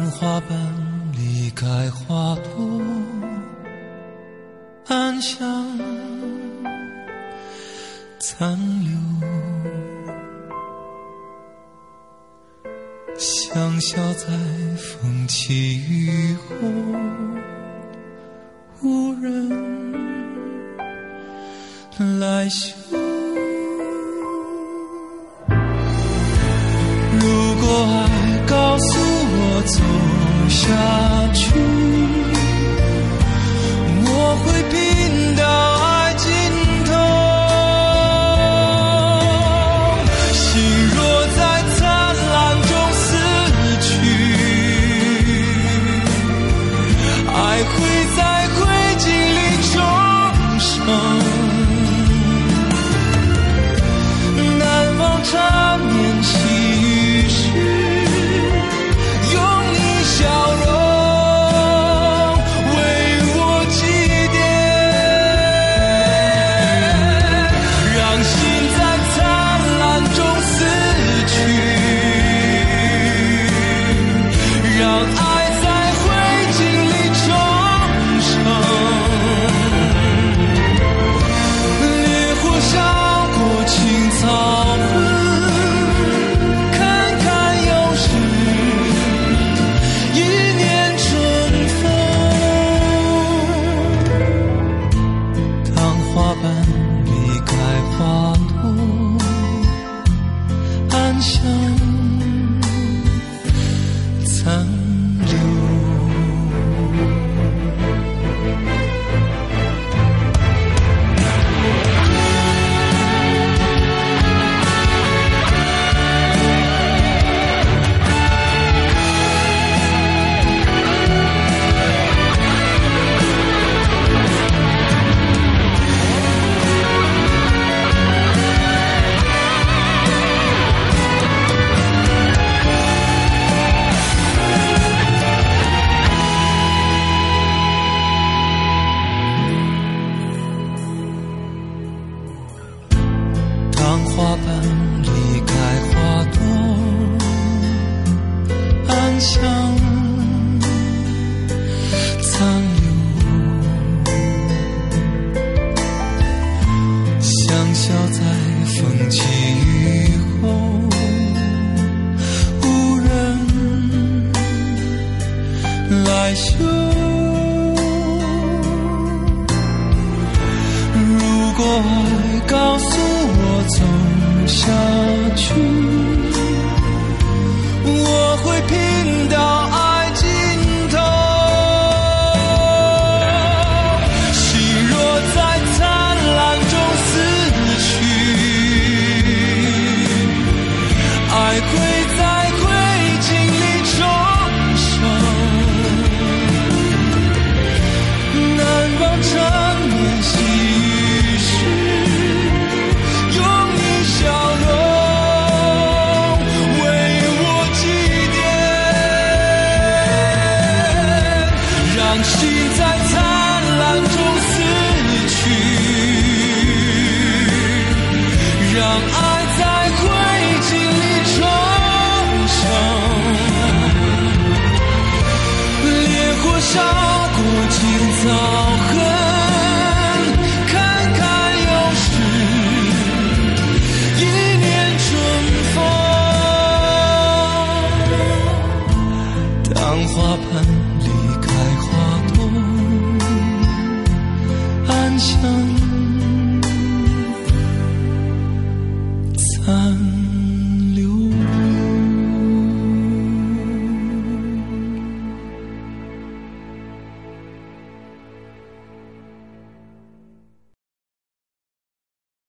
花瓣离开花朵，暗香残留，香消在风起雨后，无人来嗅。如果爱告诉我走下去，我会拼到爱尽头。心若在灿烂中死去，爱会在灰烬里重生。难忘缠绵细雨时，笑容为我祭奠，让心在灿烂中死去，让爱在灰烬里重生。烈火烧过青草昏，看看有时一年春风。当花瓣离开花朵，暗香残留。当花瓣离开花朵，暗香残留，香消在风起雨后，无人来嗅。如果爱告诉我走下去，我会拼到爱尽头。心若在灿烂中死去，爱会在灰烬里重生。难忘缠绵细雨时，用你笑容为我祭奠，让心在灿烂中死去，让爱在灰烬里重生。烈火烧过青草痕，看看有时一年春风。当花瓣离开花朵，暗香